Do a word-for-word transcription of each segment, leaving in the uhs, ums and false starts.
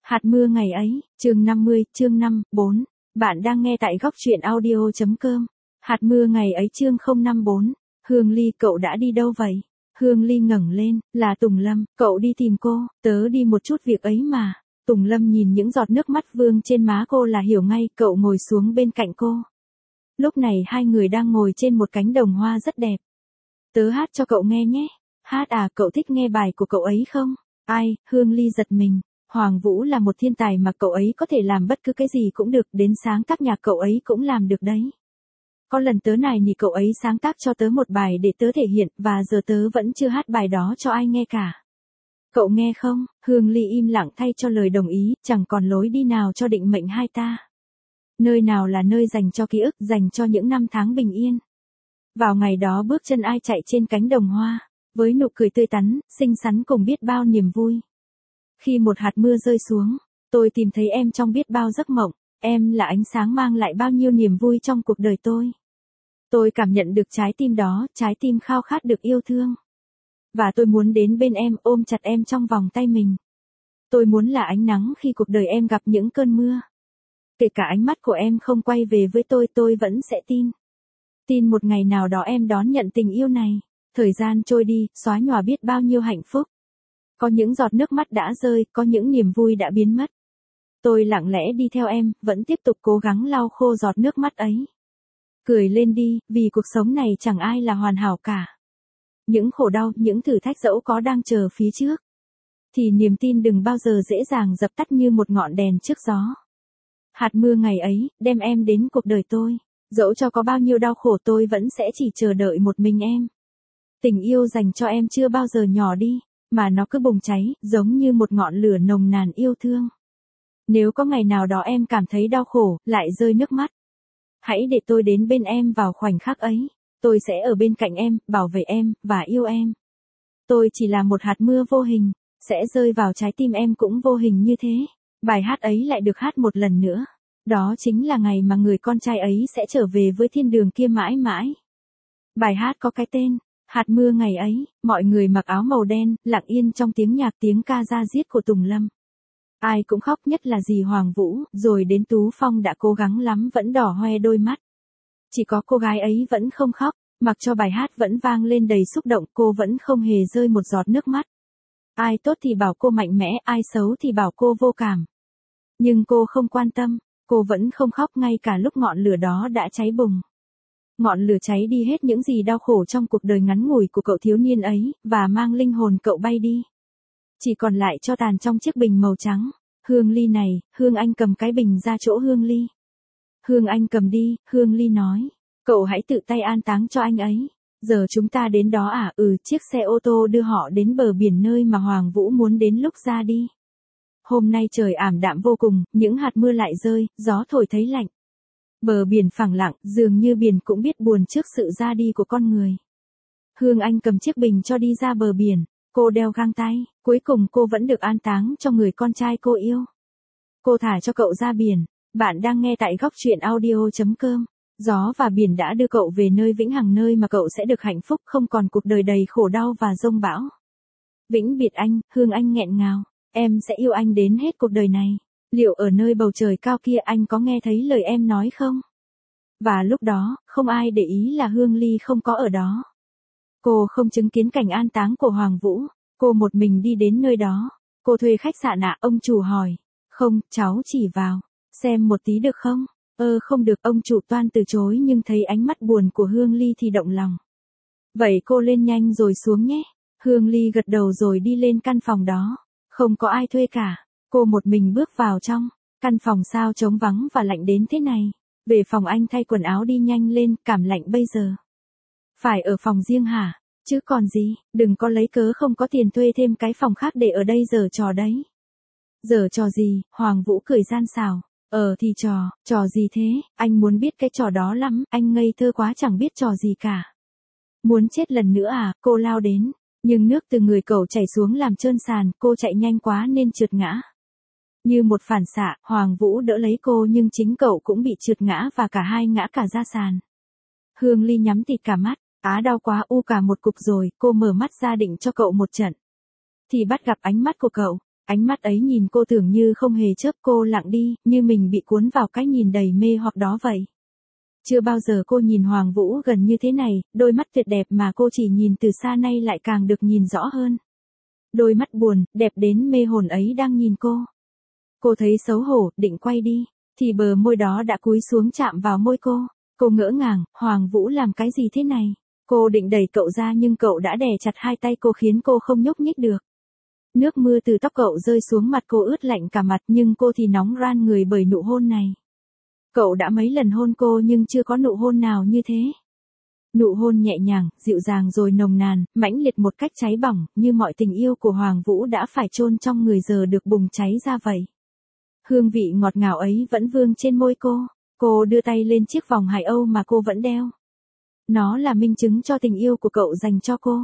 Hạt mưa ngày ấy, chương năm mươi, chương năm, bốn. Bạn đang nghe tại góc truyện audio.com. Hạt mưa ngày ấy chương không năm bốn. Hương Ly, cậu đã đi đâu vậy? Hương Ly ngẩng lên, là Tùng Lâm, cậu đi tìm cô, tớ đi một chút việc ấy mà. Tùng Lâm nhìn những giọt nước mắt vương trên má cô là hiểu ngay, cậu ngồi xuống bên cạnh cô. Lúc này hai người đang ngồi trên một cánh đồng hoa rất đẹp. Tớ hát cho cậu nghe nhé. Hát à, cậu thích nghe bài của cậu ấy không? Ai, Hương Ly giật mình. Hoàng Vũ là một thiên tài mà cậu ấy có thể làm bất cứ cái gì cũng được, đến sáng tác nhạc cậu ấy cũng làm được đấy. Có lần tớ này thì cậu ấy sáng tác cho tớ một bài để tớ thể hiện, và giờ tớ vẫn chưa hát bài đó cho ai nghe cả. Cậu nghe không? Hương Ly im lặng thay cho lời đồng ý, chẳng còn lối đi nào cho định mệnh hai ta. Nơi nào là nơi dành cho ký ức, dành cho những năm tháng bình yên. Vào ngày đó bước chân ai chạy trên cánh đồng hoa, với nụ cười tươi tắn, xinh xắn cùng biết bao niềm vui. Khi một hạt mưa rơi xuống, tôi tìm thấy em trong biết bao giấc mộng, em là ánh sáng mang lại bao nhiêu niềm vui trong cuộc đời tôi. Tôi cảm nhận được trái tim đó, trái tim khao khát được yêu thương. Và tôi muốn đến bên em, ôm chặt em trong vòng tay mình. Tôi muốn là ánh nắng khi cuộc đời em gặp những cơn mưa. Kể cả ánh mắt của em không quay về với tôi, tôi vẫn sẽ tin. Tin một ngày nào đó em đón nhận tình yêu này. Thời gian trôi đi, xóa nhòa biết bao nhiêu hạnh phúc. Có những giọt nước mắt đã rơi, có những niềm vui đã biến mất. Tôi lặng lẽ đi theo em, vẫn tiếp tục cố gắng lau khô giọt nước mắt ấy. Cười lên đi, vì cuộc sống này chẳng ai là hoàn hảo cả. Những khổ đau, những thử thách dẫu có đang chờ phía trước, thì niềm tin đừng bao giờ dễ dàng dập tắt như một ngọn đèn trước gió. Hạt mưa ngày ấy, đem em đến cuộc đời tôi. Dẫu cho có bao nhiêu đau khổ tôi vẫn sẽ chỉ chờ đợi một mình em. Tình yêu dành cho em chưa bao giờ nhỏ đi, mà nó cứ bùng cháy, giống như một ngọn lửa nồng nàn yêu thương. Nếu có ngày nào đó em cảm thấy đau khổ, lại rơi nước mắt, hãy để tôi đến bên em vào khoảnh khắc ấy. Tôi sẽ ở bên cạnh em, bảo vệ em, và yêu em. Tôi chỉ là một hạt mưa vô hình, sẽ rơi vào trái tim em cũng vô hình như thế. Bài hát ấy lại được hát một lần nữa. Đó chính là ngày mà người con trai ấy sẽ trở về với thiên đường kia mãi mãi. Bài hát có cái tên, Hạt mưa ngày ấy. Mọi người mặc áo màu đen, lặng yên trong tiếng nhạc tiếng ca da diết của Tùng Lâm. Ai cũng khóc, nhất là dì Hoàng Vũ, rồi đến Tú Phong đã cố gắng lắm vẫn đỏ hoe đôi mắt. Chỉ có cô gái ấy vẫn không khóc, mặc cho bài hát vẫn vang lên đầy xúc động, cô vẫn không hề rơi một giọt nước mắt. Ai tốt thì bảo cô mạnh mẽ, ai xấu thì bảo cô vô cảm. Nhưng cô không quan tâm, cô vẫn không khóc ngay cả lúc ngọn lửa đó đã cháy bùng. Ngọn lửa cháy đi hết những gì đau khổ trong cuộc đời ngắn ngủi của cậu thiếu niên ấy, và mang linh hồn cậu bay đi. Chỉ còn lại tro tàn trong chiếc bình màu trắng. Hương Ly này, Hương Anh cầm cái bình ra chỗ Hương Ly. Hương Anh cầm đi, Hương Ly nói. Cậu hãy tự tay an táng cho anh ấy. Giờ chúng ta đến đó à? Ừ, chiếc xe ô tô đưa họ đến bờ biển nơi mà Hoàng Vũ muốn đến lúc ra đi. Hôm nay trời ảm đạm vô cùng, những hạt mưa lại rơi, gió thổi thấy lạnh. Bờ biển phẳng lặng, dường như biển cũng biết buồn trước sự ra đi của con người. Hương Anh cầm chiếc bình cho đi ra bờ biển, cô đeo găng tay, cuối cùng cô vẫn được an táng cho người con trai cô yêu. Cô thả cho cậu ra biển. Bạn đang nghe tại góc truyện audio.com. Gió và biển đã đưa cậu về nơi vĩnh hằng, nơi mà cậu sẽ được hạnh phúc, không còn cuộc đời đầy khổ đau và dông bão. Vĩnh biệt anh, Hương Anh nghẹn ngào. Em sẽ yêu anh đến hết cuộc đời này. Liệu ở nơi bầu trời cao kia anh có nghe thấy lời em nói không? Và lúc đó, không ai để ý là Hương Ly không có ở đó. Cô không chứng kiến cảnh an táng của Hoàng Vũ. Cô một mình đi đến nơi đó. Cô thuê khách sạn ạ, ông chủ hỏi. Không, cháu chỉ vào xem một tí được không? Ơ không được, ông chủ toan từ chối, nhưng thấy ánh mắt buồn của Hương Ly thì động lòng. Vậy cô lên nhanh rồi xuống nhé. Hương Ly gật đầu rồi đi lên căn phòng đó. Không có ai thuê cả. Cô một mình bước vào trong. Căn phòng sao trống vắng và lạnh đến thế này. Về phòng anh thay quần áo đi nhanh lên, cảm lạnh bây giờ. Phải ở phòng riêng hả? Chứ còn gì, đừng có lấy cớ không có tiền thuê thêm cái phòng khác để ở đây giở trò đấy. Giở trò gì? Hoàng Vũ cười gian xảo. Ờ thì trò, trò gì thế? Anh muốn biết cái trò đó lắm, anh ngây thơ quá chẳng biết trò gì cả. Muốn chết lần nữa à? Cô lao đến, nhưng nước từ người cậu chảy xuống làm trơn sàn, cô chạy nhanh quá nên trượt ngã. Như một phản xạ, Hoàng Vũ đỡ lấy cô nhưng chính cậu cũng bị trượt ngã và cả hai ngã cả ra sàn. Hương Ly nhắm tịt cả mắt, á đau quá, u cả một cục rồi, cô mở mắt ra định cho cậu một trận. Thì bắt gặp ánh mắt của cậu. Ánh mắt ấy nhìn cô tưởng như không hề chớp, cô lặng đi, như mình bị cuốn vào cái nhìn đầy mê hoặc đó vậy. Chưa bao giờ cô nhìn Hoàng Vũ gần như thế này, đôi mắt tuyệt đẹp mà cô chỉ nhìn từ xa nay lại càng được nhìn rõ hơn. Đôi mắt buồn, đẹp đến mê hồn ấy đang nhìn cô. Cô thấy xấu hổ, định quay đi, thì bờ môi đó đã cúi xuống chạm vào môi cô. Cô ngỡ ngàng, Hoàng Vũ làm cái gì thế này? Cô định đẩy cậu ra nhưng cậu đã đè chặt hai tay cô khiến cô không nhúc nhích được. Nước mưa từ tóc cậu rơi xuống mặt cô ướt lạnh cả mặt nhưng cô thì nóng ran người bởi nụ hôn này. Cậu đã mấy lần hôn cô nhưng chưa có nụ hôn nào như thế. Nụ hôn nhẹ nhàng, dịu dàng rồi nồng nàn, mãnh liệt một cách cháy bỏng, như mọi tình yêu của Hoàng Vũ đã phải chôn trong người giờ được bùng cháy ra vậy. Hương vị ngọt ngào ấy vẫn vương trên môi cô. Cô đưa tay lên chiếc vòng hải âu mà cô vẫn đeo. Nó là minh chứng cho tình yêu của cậu dành cho cô.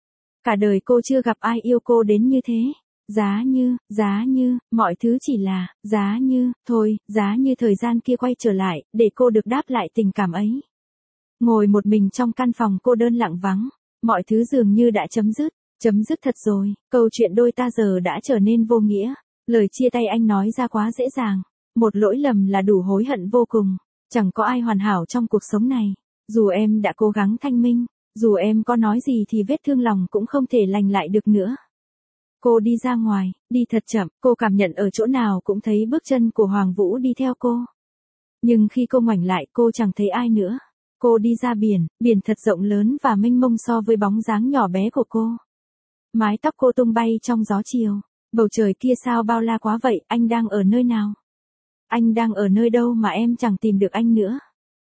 Cả đời cô chưa gặp ai yêu cô đến như thế. Giá như, giá như, mọi thứ chỉ là, giá như, thôi, giá như thời gian kia quay trở lại, để cô được đáp lại tình cảm ấy. Ngồi một mình trong căn phòng cô đơn lặng vắng, mọi thứ dường như đã chấm dứt, chấm dứt thật rồi, câu chuyện đôi ta giờ đã trở nên vô nghĩa, lời chia tay anh nói ra quá dễ dàng, một lỗi lầm là đủ hối hận vô cùng, chẳng có ai hoàn hảo trong cuộc sống này, dù em đã cố gắng thanh minh, dù em có nói gì thì vết thương lòng cũng không thể lành lại được nữa. Cô đi ra ngoài, đi thật chậm, cô cảm nhận ở chỗ nào cũng thấy bước chân của Hoàng Vũ đi theo cô. Nhưng khi cô ngoảnh lại cô chẳng thấy ai nữa. Cô đi ra biển, biển thật rộng lớn và mênh mông so với bóng dáng nhỏ bé của cô. Mái tóc cô tung bay trong gió chiều. Bầu trời kia sao bao la quá vậy, anh đang ở nơi nào? Anh đang ở nơi đâu mà em chẳng tìm được anh nữa?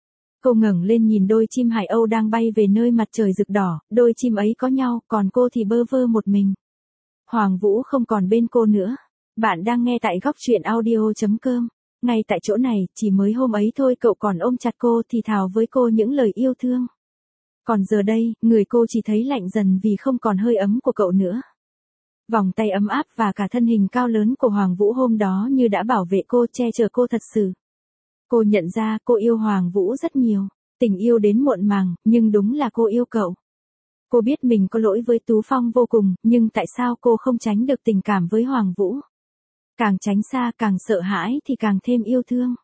Cô ngẩng lên nhìn đôi chim hải âu đang bay về nơi mặt trời rực đỏ, đôi chim ấy có nhau, còn cô thì bơ vơ một mình. Hoàng Vũ không còn bên cô nữa. Bạn đang nghe tại góc truyện audio chấm com. Ngay tại chỗ này, chỉ mới hôm ấy thôi cậu còn ôm chặt cô thì thào với cô những lời yêu thương. Còn giờ đây, người cô chỉ thấy lạnh dần vì không còn hơi ấm của cậu nữa. Vòng tay ấm áp và cả thân hình cao lớn của Hoàng Vũ hôm đó như đã bảo vệ cô, che chở cô thật sự. Cô nhận ra cô yêu Hoàng Vũ rất nhiều, tình yêu đến muộn màng, nhưng đúng là cô yêu cậu. Cô biết mình có lỗi với Tú Phong vô cùng, nhưng tại sao cô không tránh được tình cảm với Hoàng Vũ? Càng tránh xa, càng sợ hãi thì càng thêm yêu thương.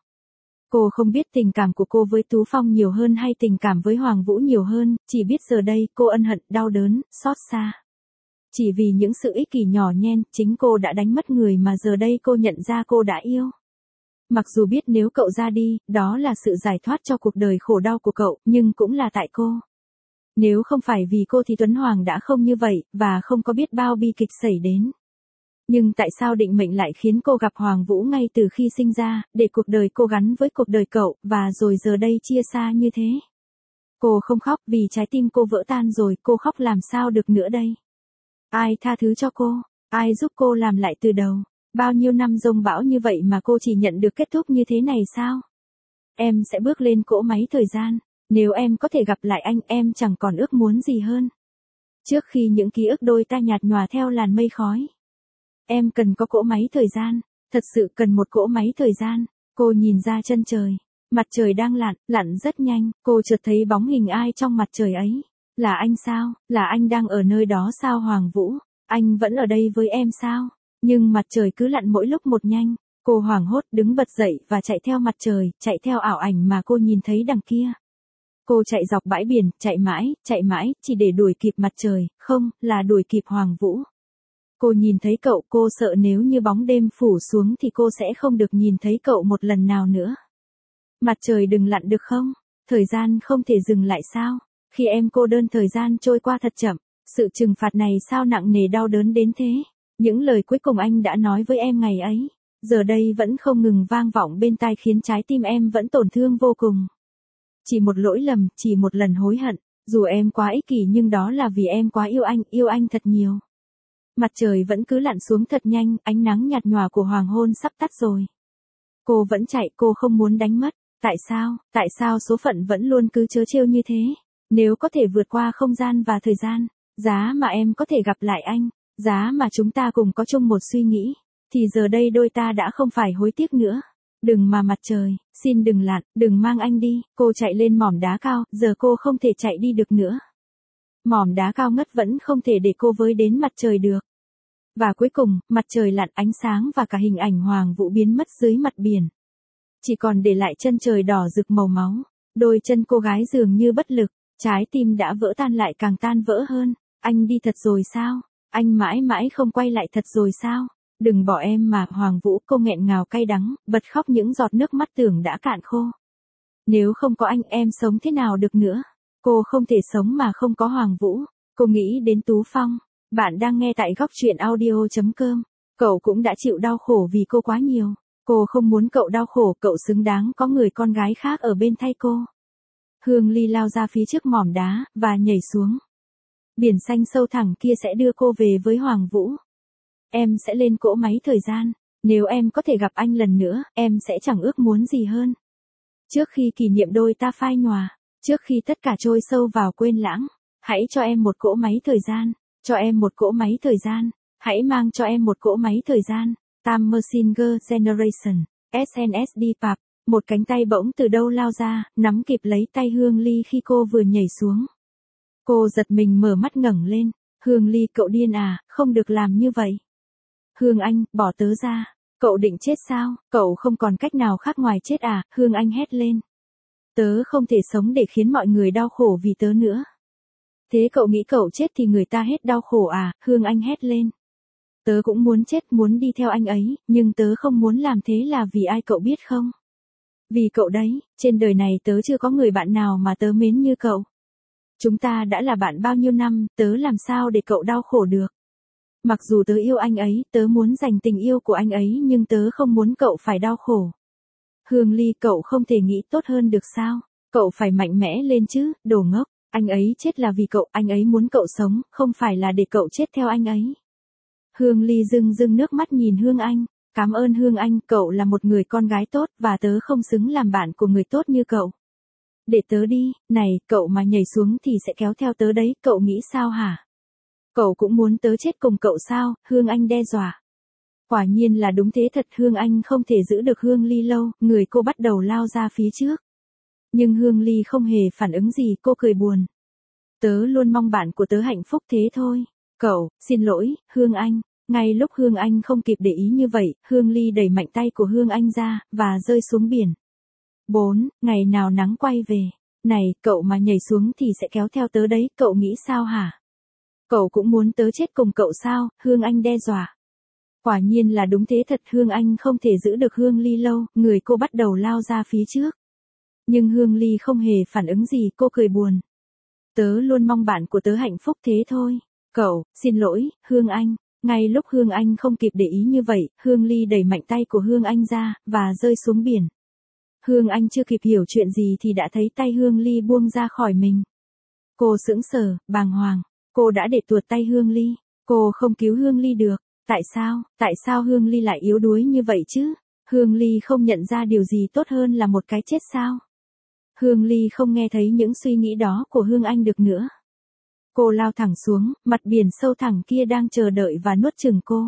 Cô không biết tình cảm của cô với Tú Phong nhiều hơn hay tình cảm với Hoàng Vũ nhiều hơn, chỉ biết giờ đây cô ân hận, đau đớn, xót xa. Chỉ vì những sự ích kỷ nhỏ nhen, chính cô đã đánh mất người mà giờ đây cô nhận ra cô đã yêu. Mặc dù biết nếu cậu ra đi, đó là sự giải thoát cho cuộc đời khổ đau của cậu, nhưng cũng là tại cô. Nếu không phải vì cô thì Tuấn Hoàng đã không như vậy, và không có biết bao bi kịch xảy đến. Nhưng tại sao định mệnh lại khiến cô gặp Hoàng Vũ ngay từ khi sinh ra, để cuộc đời cô gắn với cuộc đời cậu, và rồi giờ đây chia xa như thế? Cô không khóc vì trái tim cô vỡ tan rồi, cô khóc làm sao được nữa đây? Ai tha thứ cho cô? Ai giúp cô làm lại từ đầu? Bao nhiêu năm dông bão như vậy mà cô chỉ nhận được kết thúc như thế này sao? Em sẽ bước lên cỗ máy thời gian. Nếu em có thể gặp lại anh, em chẳng còn ước muốn gì hơn. Trước khi những ký ức đôi ta nhạt nhòa theo làn mây khói. Em cần có cỗ máy thời gian, thật sự cần một cỗ máy thời gian. Cô nhìn ra chân trời, mặt trời đang lặn, lặn rất nhanh, cô chợt thấy bóng hình ai trong mặt trời ấy. Là anh sao? Là anh đang ở nơi đó sao Hoàng Vũ? Anh vẫn ở đây với em sao? Nhưng mặt trời cứ lặn mỗi lúc một nhanh. Cô hoảng hốt đứng bật dậy và chạy theo mặt trời, chạy theo ảo ảnh mà cô nhìn thấy đằng kia. Cô chạy dọc bãi biển, chạy mãi, chạy mãi, chỉ để đuổi kịp mặt trời, không, là đuổi kịp Hoàng Vũ. Cô nhìn thấy cậu, cô sợ nếu như bóng đêm phủ xuống thì cô sẽ không được nhìn thấy cậu một lần nào nữa. Mặt trời đừng lặn được không? Thời gian không thể dừng lại sao? Khi em cô đơn thời gian trôi qua thật chậm, sự trừng phạt này sao nặng nề đau đớn đến thế? Những lời cuối cùng anh đã nói với em ngày ấy, giờ đây vẫn không ngừng vang vọng bên tai khiến trái tim em vẫn tổn thương vô cùng. Chỉ một lỗi lầm, chỉ một lần hối hận, dù em quá ích kỷ nhưng đó là vì em quá yêu anh, yêu anh thật nhiều. Mặt trời vẫn cứ lặn xuống thật nhanh, ánh nắng nhạt nhòa của hoàng hôn sắp tắt rồi. Cô vẫn chạy, cô không muốn đánh mất. Tại sao, tại sao số phận vẫn luôn cứ trớ trêu như thế? Nếu có thể vượt qua không gian và thời gian, giá mà em có thể gặp lại anh, giá mà chúng ta cùng có chung một suy nghĩ, thì giờ đây đôi ta đã không phải hối tiếc nữa. Đừng mà mặt trời, xin đừng lặn, đừng mang anh đi. Cô chạy lên mỏm đá cao, giờ cô không thể chạy đi được nữa. Mỏm đá cao ngất vẫn không thể để cô với đến mặt trời được. Và cuối cùng, mặt trời lặn ánh sáng và cả hình ảnh Hoàng Vũ biến mất dưới mặt biển. Chỉ còn để lại chân trời đỏ rực màu máu. Đôi chân cô gái dường như bất lực, trái tim đã vỡ tan lại càng tan vỡ hơn. Anh đi thật rồi sao? Anh mãi mãi không quay lại thật rồi sao? Đừng bỏ em mà, Hoàng Vũ, cô nghẹn ngào cay đắng, bật khóc những giọt nước mắt tưởng đã cạn khô. Nếu không có anh em sống thế nào được nữa? Cô không thể sống mà không có Hoàng Vũ. Cô nghĩ đến Tú Phong. Bạn đang nghe tại góc truyện audio.com. Cậu cũng đã chịu đau khổ vì cô quá nhiều. Cô không muốn cậu đau khổ, cậu xứng đáng có người con gái khác ở bên thay cô. Hương Ly lao ra phía trước mỏm đá, và nhảy xuống. Biển xanh sâu thẳm kia sẽ đưa cô về với Hoàng Vũ. Em sẽ lên cỗ máy thời gian. Nếu em có thể gặp anh lần nữa, em sẽ chẳng ước muốn gì hơn. Trước khi kỷ niệm đôi ta phai nhòa, trước khi tất cả trôi sâu vào quên lãng, hãy cho em một cỗ máy thời gian, cho em một cỗ máy thời gian, hãy mang cho em một cỗ máy thời gian. Time Machine Girl Generation, ét en ét đê Pap, một cánh tay bỗng từ đâu lao ra, nắm kịp lấy tay Hương Ly khi cô vừa nhảy xuống. Cô giật mình mở mắt ngẩng lên. Hương Ly, cậu điên à, không được làm như vậy. Hương Anh, bỏ tớ ra. Cậu định chết sao? Cậu không còn cách nào khác ngoài chết à? Hương Anh hét lên. Tớ không thể sống để khiến mọi người đau khổ vì tớ nữa. Thế cậu nghĩ cậu chết thì người ta hết đau khổ à? Hương Anh hét lên. Tớ cũng muốn chết, muốn đi theo anh ấy, nhưng tớ không muốn làm thế là vì ai cậu biết không? Vì cậu đấy, trên đời này tớ chưa có người bạn nào mà tớ mến như cậu. Chúng ta đã là bạn bao nhiêu năm, tớ làm sao để cậu đau khổ được? Mặc dù tớ yêu anh ấy, tớ muốn dành tình yêu của anh ấy nhưng tớ không muốn cậu phải đau khổ. Hương Ly, cậu không thể nghĩ tốt hơn được sao? Cậu phải mạnh mẽ lên chứ, đồ ngốc. Anh ấy chết là vì cậu, anh ấy muốn cậu sống, không phải là để cậu chết theo anh ấy. Hương Ly rưng rưng nước mắt nhìn Hương Anh. Cảm ơn Hương Anh, cậu là một người con gái tốt và tớ không xứng làm bạn của người tốt như cậu. Để tớ đi, này, cậu mà nhảy xuống thì sẽ kéo theo tớ đấy, cậu nghĩ sao hả? Cậu cũng muốn tớ chết cùng cậu sao? Hương Anh đe dọa. Quả nhiên là đúng thế thật, Hương Anh không thể giữ được Hương Ly lâu, người cô bắt đầu lao ra phía trước. Nhưng Hương Ly không hề phản ứng gì, cô cười buồn. Tớ luôn mong bạn của tớ hạnh phúc thế thôi. Cậu, xin lỗi, Hương Anh. Ngay lúc Hương Anh không kịp để ý như vậy, Hương Ly đẩy mạnh tay của Hương Anh ra, và rơi xuống biển. bốn. Ngày nào nắng quay về. Này, cậu mà nhảy xuống thì sẽ kéo theo tớ đấy, cậu nghĩ sao hả? Cậu cũng muốn tớ chết cùng cậu sao? Hương Anh đe dọa. Quả nhiên là đúng thế thật, Hương Anh không thể giữ được Hương Ly lâu, người cô bắt đầu lao ra phía trước. Nhưng Hương Ly không hề phản ứng gì, cô cười buồn. Tớ luôn mong bạn của tớ hạnh phúc thế thôi. Cậu, xin lỗi, Hương Anh. Ngay lúc Hương Anh không kịp để ý như vậy, Hương Ly đẩy mạnh tay của Hương Anh ra, và rơi xuống biển. Hương Anh chưa kịp hiểu chuyện gì thì đã thấy tay Hương Ly buông ra khỏi mình. Cô sững sờ, bàng hoàng. Cô đã để tuột tay Hương Ly. Cô không cứu Hương Ly được. Tại sao, tại sao Hương Ly lại yếu đuối như vậy chứ? Hương Ly không nhận ra điều gì tốt hơn là một cái chết sao? Hương Ly không nghe thấy những suy nghĩ đó của Hương Anh được nữa. Cô lao thẳng xuống, mặt biển sâu thẳm kia đang chờ đợi và nuốt chửng cô.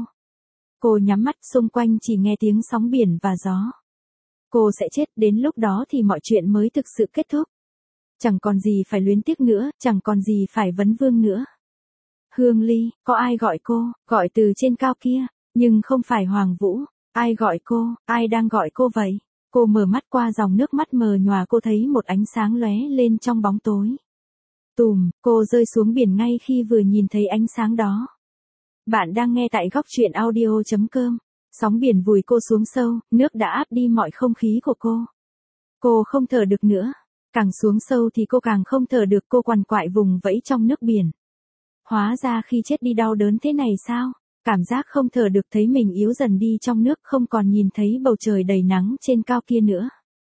Cô nhắm mắt, xung quanh chỉ nghe tiếng sóng biển và gió. Cô sẽ chết, đến lúc đó thì mọi chuyện mới thực sự kết thúc. Chẳng còn gì phải luyến tiếc nữa, chẳng còn gì phải vấn vương nữa. Hương Ly, có ai gọi cô, gọi từ trên cao kia, nhưng không phải Hoàng Vũ. Ai gọi cô, ai đang gọi cô vậy? Cô mở mắt, qua dòng nước mắt mờ nhòa cô thấy một ánh sáng lóe lên trong bóng tối. Tùm, cô rơi xuống biển ngay khi vừa nhìn thấy ánh sáng đó. Bạn đang nghe tại góc truyện audio.com. Sóng biển vùi cô xuống sâu, nước đã áp đi mọi không khí của cô. Cô không thở được nữa. Càng xuống sâu thì cô càng không thở được, cô quằn quại vùng vẫy trong nước biển. Hóa ra khi chết đi đau đớn thế này sao? Cảm giác không thở được, thấy mình yếu dần đi trong nước, không còn nhìn thấy bầu trời đầy nắng trên cao kia nữa.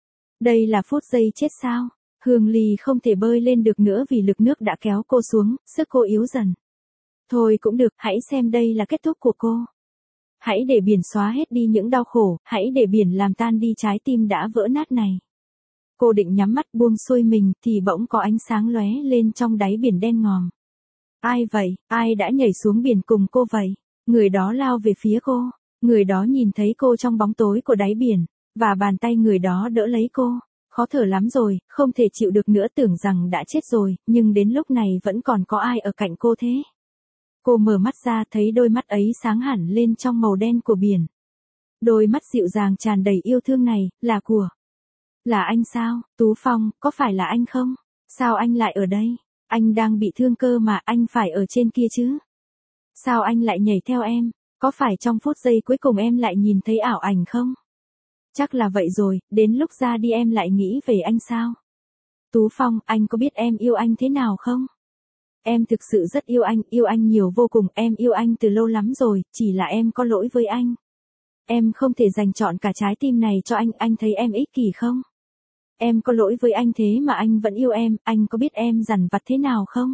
Đây là phút giây chết sao? Hương Ly không thể bơi lên được nữa vì lực nước đã kéo cô xuống, sức cô yếu dần. Thôi cũng được, hãy xem đây là kết thúc của cô. Hãy để biển xóa hết đi những đau khổ, hãy để biển làm tan đi trái tim đã vỡ nát này. Cô định nhắm mắt buông xuôi mình thì bỗng có ánh sáng lóe lên trong đáy biển đen ngòm. Ai vậy? Ai đã nhảy xuống biển cùng cô vậy? Người đó lao về phía cô. Người đó nhìn thấy cô trong bóng tối của đáy biển, và bàn tay người đó đỡ lấy cô. Khó thở lắm rồi, không thể chịu được nữa, tưởng rằng đã chết rồi, nhưng đến lúc này vẫn còn có ai ở cạnh cô thế? Cô mở mắt ra thấy đôi mắt ấy sáng hẳn lên trong màu đen của biển. Đôi mắt dịu dàng tràn đầy yêu thương này, là của... Là anh sao, Tú Phong, có phải là anh không? Sao anh lại ở đây? Anh đang bị thương cơ mà, anh phải ở trên kia chứ. Sao anh lại nhảy theo em? Có phải trong phút giây cuối cùng em lại nhìn thấy ảo ảnh không? Chắc là vậy rồi, đến lúc ra đi em lại nghĩ về anh sao? Tú Phong, anh có biết em yêu anh thế nào không? Em thực sự rất yêu anh, yêu anh nhiều vô cùng, em yêu anh từ lâu lắm rồi, chỉ là em có lỗi với anh. Em không thể dành trọn cả trái tim này cho anh, anh thấy em ích kỷ không? Em có lỗi với anh thế mà anh vẫn yêu em, anh có biết em dằn vặt thế nào không?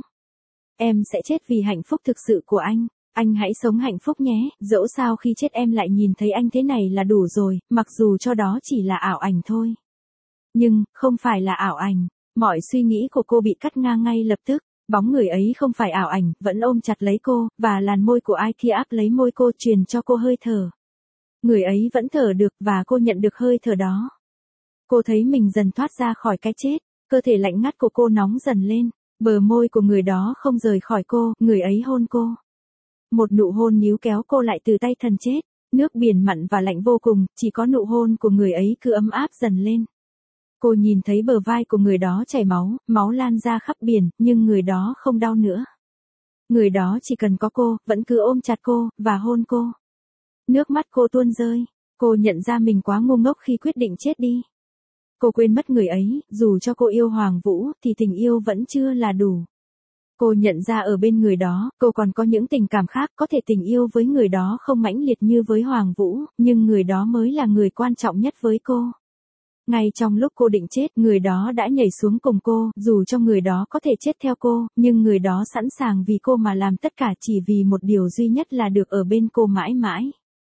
Em sẽ chết vì hạnh phúc thực sự của anh, anh hãy sống hạnh phúc nhé, dẫu sao khi chết em lại nhìn thấy anh thế này là đủ rồi, mặc dù cho đó chỉ là ảo ảnh thôi. Nhưng, không phải là ảo ảnh, mọi suy nghĩ của cô bị cắt ngang ngay lập tức, bóng người ấy không phải ảo ảnh, vẫn ôm chặt lấy cô, và làn môi của ai kia áp lấy môi cô truyền cho cô hơi thở. Người ấy vẫn thở được và cô nhận được hơi thở đó. Cô thấy mình dần thoát ra khỏi cái chết, cơ thể lạnh ngắt của cô nóng dần lên, bờ môi của người đó không rời khỏi cô, người ấy hôn cô. Một nụ hôn níu kéo cô lại từ tay thần chết, nước biển mặn và lạnh vô cùng, chỉ có nụ hôn của người ấy cứ ấm áp dần lên. Cô nhìn thấy bờ vai của người đó chảy máu, máu lan ra khắp biển, nhưng người đó không đau nữa. Người đó chỉ cần có cô, vẫn cứ ôm chặt cô, và hôn cô. Nước mắt cô tuôn rơi, cô nhận ra mình quá ngu ngốc khi quyết định chết đi. Cô quên mất người ấy, dù cho cô yêu Hoàng Vũ, thì tình yêu vẫn chưa là đủ. Cô nhận ra ở bên người đó, cô còn có những tình cảm khác, có thể tình yêu với người đó không mãnh liệt như với Hoàng Vũ, nhưng người đó mới là người quan trọng nhất với cô. Ngay trong lúc cô định chết, người đó đã nhảy xuống cùng cô, dù cho người đó có thể chết theo cô, nhưng người đó sẵn sàng vì cô mà làm tất cả chỉ vì một điều duy nhất là được ở bên cô mãi mãi.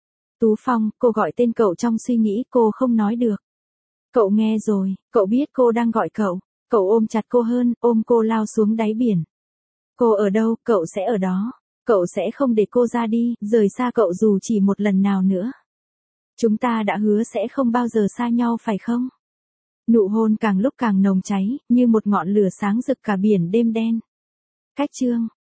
Tú Phong, cô gọi tên cậu trong suy nghĩ, cô không nói được. Cậu nghe rồi, cậu biết cô đang gọi cậu, cậu ôm chặt cô hơn, ôm cô lao xuống đáy biển. Cô ở đâu, cậu sẽ ở đó, cậu sẽ không để cô ra đi, rời xa cậu dù chỉ một lần nào nữa. Chúng ta đã hứa sẽ không bao giờ xa nhau phải không? Nụ hôn càng lúc càng nồng cháy, như một ngọn lửa sáng rực cả biển đêm đen. Cách chương